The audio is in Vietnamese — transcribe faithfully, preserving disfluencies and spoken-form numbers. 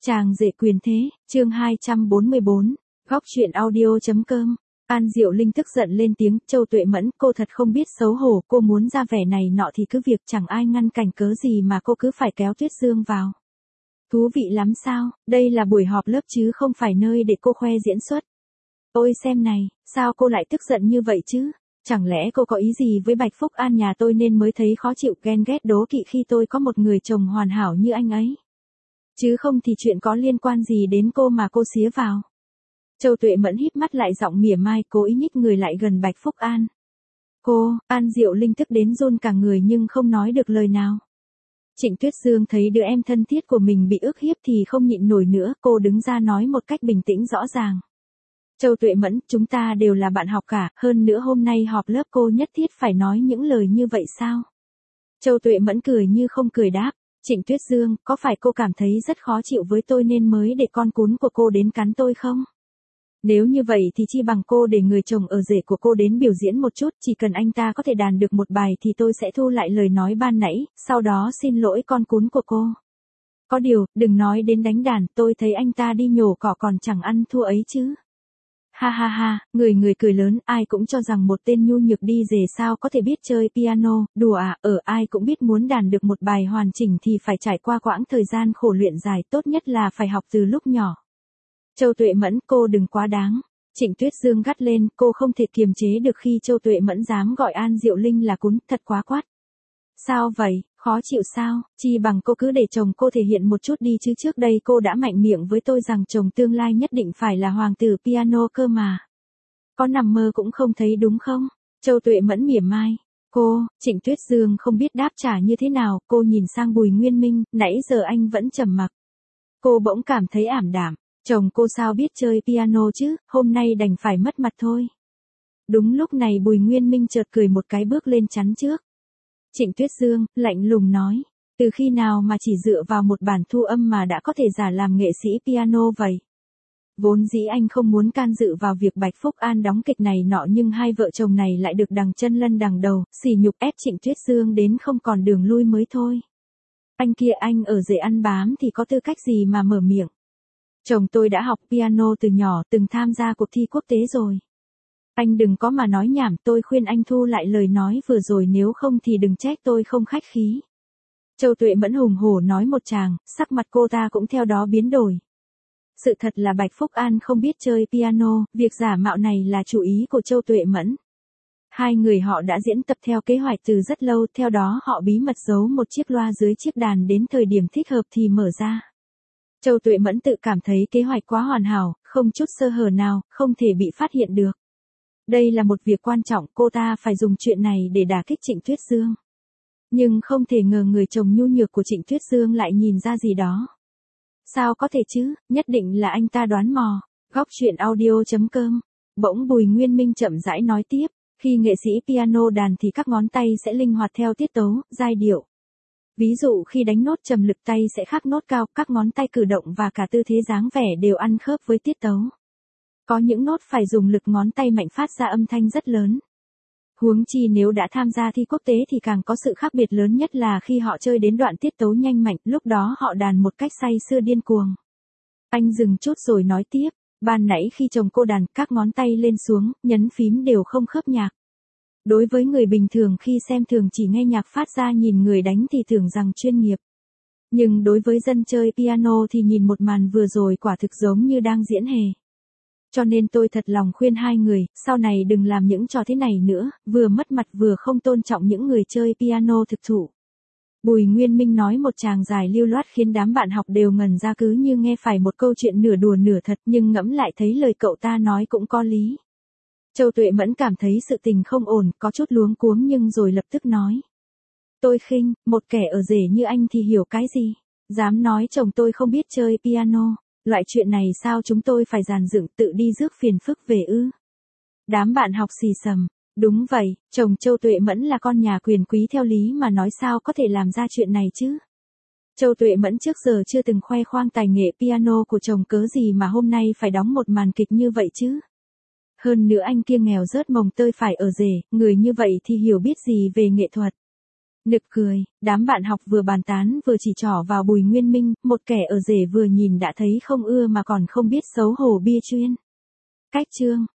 Chàng rể quyền thế, chương hai trăm bốn mươi bốn, góc truyện audio.com. An Diệu Linh tức giận lên tiếng, Châu Tuệ Mẫn, cô thật không biết xấu hổ, cô muốn ra vẻ này nọ thì cứ việc, chẳng ai ngăn cản cớ gì mà cô cứ phải kéo Tuyết Dương vào. Thú vị lắm sao, đây là buổi họp lớp chứ không phải nơi để cô khoe diễn xuất. Ôi xem này, sao cô lại tức giận như vậy chứ? Chẳng lẽ cô có ý gì với Bạch Phúc An nhà tôi nên mới thấy khó chịu, ghen ghét đố kỵ khi tôi có một người chồng hoàn hảo như anh ấy? Chứ không thì chuyện có liên quan gì đến cô mà cô xía vào. Châu Tuệ Mẫn híp mắt lại, giọng mỉa mai, cố ý nhích người lại gần Bạch Phúc An. Cô, An Diệu Linh tức đến run cả người nhưng không nói được lời nào. Trịnh Tuyết Dương thấy đứa em thân thiết của mình bị ức hiếp thì không nhịn nổi nữa, cô đứng ra nói một cách bình tĩnh rõ ràng. Châu Tuệ Mẫn, chúng ta đều là bạn học cả, hơn nữa hôm nay họp lớp cô nhất thiết phải nói những lời như vậy sao? Châu Tuệ Mẫn cười như không cười đáp. Trịnh Tuyết Dương, có phải cô cảm thấy rất khó chịu với tôi nên mới để con cún của cô đến cắn tôi không? Nếu như vậy thì chi bằng cô để người chồng ở rể của cô đến biểu diễn một chút, chỉ cần anh ta có thể đàn được một bài thì tôi sẽ thu lại lời nói ban nãy, sau đó xin lỗi con cún của cô. Có điều, đừng nói đến đánh đàn, tôi thấy anh ta đi nhổ cỏ còn chẳng ăn thua ấy chứ. Ha ha ha, người người cười lớn, ai cũng cho rằng một tên nhu nhược đi rể sao có thể biết chơi piano, đùa à, ở ai cũng biết muốn đàn được một bài hoàn chỉnh thì phải trải qua quãng thời gian khổ luyện dài, tốt nhất là phải học từ lúc nhỏ. Châu Tuệ Mẫn, cô đừng quá đáng. Trịnh Tuyết Dương gắt lên, cô không thể kiềm chế được khi Châu Tuệ Mẫn dám gọi An Diệu Linh là cún, thật quá quát. Sao vậy, khó chịu sao, chi bằng cô cứ để chồng cô thể hiện một chút đi chứ, trước đây cô đã mạnh miệng với tôi rằng chồng tương lai nhất định phải là hoàng tử piano cơ mà. Có nằm mơ cũng không thấy đúng không? Châu Tuệ Mẫn mỉa mai. Cô, Trịnh Tuyết Dương không biết đáp trả như thế nào, cô nhìn sang Bùi Nguyên Minh, nãy giờ anh vẫn trầm mặc. Cô bỗng cảm thấy ảm đạm, chồng cô sao biết chơi piano chứ, hôm nay đành phải mất mặt thôi. Đúng lúc này Bùi Nguyên Minh chợt cười một cái bước lên chắn trước. Trịnh Tuyết Dương, lạnh lùng nói, từ khi nào mà chỉ dựa vào một bản thu âm mà đã có thể giả làm nghệ sĩ piano vậy? Vốn dĩ anh không muốn can dự vào việc Bạch Phúc An đóng kịch này nọ nhưng hai vợ chồng này lại được đằng chân lân đằng đầu, sỉ nhục ép Trịnh Tuyết Dương đến không còn đường lui mới thôi. Anh kia, anh ở rể ăn bám thì có tư cách gì mà mở miệng? Chồng tôi đã học piano từ nhỏ, từng tham gia cuộc thi quốc tế rồi. Anh đừng có mà nói nhảm, tôi khuyên anh thu lại lời nói vừa rồi, nếu không thì đừng trách tôi không khách khí. Châu Tuệ Mẫn hùng hổ nói một tràng, sắc mặt cô ta cũng theo đó biến đổi. Sự thật là Bạch Phúc An không biết chơi piano, việc giả mạo này là chủ ý của Châu Tuệ Mẫn. Hai người họ đã diễn tập theo kế hoạch từ rất lâu, theo đó họ bí mật giấu một chiếc loa dưới chiếc đàn, đến thời điểm thích hợp thì mở ra. Châu Tuệ Mẫn tự cảm thấy kế hoạch quá hoàn hảo, không chút sơ hở nào, không thể bị phát hiện được. Đây là một việc quan trọng, cô ta phải dùng chuyện này để đả kích Trịnh Tuyết Dương. Nhưng không thể ngờ người chồng nhu nhược của Trịnh Tuyết Dương lại nhìn ra gì đó. Sao có thể chứ, nhất định là anh ta đoán mò. Góc truyện audio.com. Bỗng Bùi Nguyên Minh chậm rãi nói tiếp, khi nghệ sĩ piano đàn thì các ngón tay sẽ linh hoạt theo tiết tấu, giai điệu. Ví dụ khi đánh nốt trầm lực tay sẽ khác nốt cao, các ngón tay cử động và cả tư thế dáng vẻ đều ăn khớp với tiết tấu. Có những nốt phải dùng lực ngón tay mạnh phát ra âm thanh rất lớn. Huống chi nếu đã tham gia thi quốc tế thì càng có sự khác biệt lớn nhất là khi họ chơi đến đoạn tiết tấu nhanh mạnh, lúc đó họ đàn một cách say sưa điên cuồng. Anh dừng chút rồi nói tiếp, ban nãy khi chồng cô đàn, các ngón tay lên xuống, nhấn phím đều không khớp nhạc. Đối với người bình thường khi xem thường chỉ nghe nhạc phát ra nhìn người đánh thì tưởng rằng chuyên nghiệp. Nhưng đối với dân chơi piano thì nhìn một màn vừa rồi quả thực giống như đang diễn hề. Cho nên tôi thật lòng khuyên hai người, sau này đừng làm những trò thế này nữa, vừa mất mặt vừa không tôn trọng những người chơi piano thực thụ. Bùi Nguyên Minh nói một tràng dài lưu loát khiến đám bạn học đều ngẩn ra, cứ như nghe phải một câu chuyện nửa đùa nửa thật, nhưng ngẫm lại thấy lời cậu ta nói cũng có lý. Châu Tuệ Mẫn cảm thấy sự tình không ổn, có chút luống cuống nhưng rồi lập tức nói. Tôi khinh, một kẻ ở rể như anh thì hiểu cái gì? Dám nói chồng tôi không biết chơi piano. Loại chuyện này sao chúng tôi phải dàn dựng tự đi rước phiền phức về ư? Đám bạn học xì xầm. Đúng vậy, chồng Châu Tuệ Mẫn là con nhà quyền quý theo lý mà nói, sao có thể làm ra chuyện này chứ? Châu Tuệ Mẫn trước giờ chưa từng khoe khoang tài nghệ piano của chồng, cớ gì mà hôm nay phải đóng một màn kịch như vậy chứ? Hơn nữa anh kia nghèo rớt mồng tơi phải ở rể, người như vậy thì hiểu biết gì về nghệ thuật. Nực cười, đám bạn học vừa bàn tán vừa chỉ trỏ vào Bùi Nguyên Minh, một kẻ ở rể vừa nhìn đã thấy không ưa mà còn không biết xấu hổ bia chuyên. Cách chương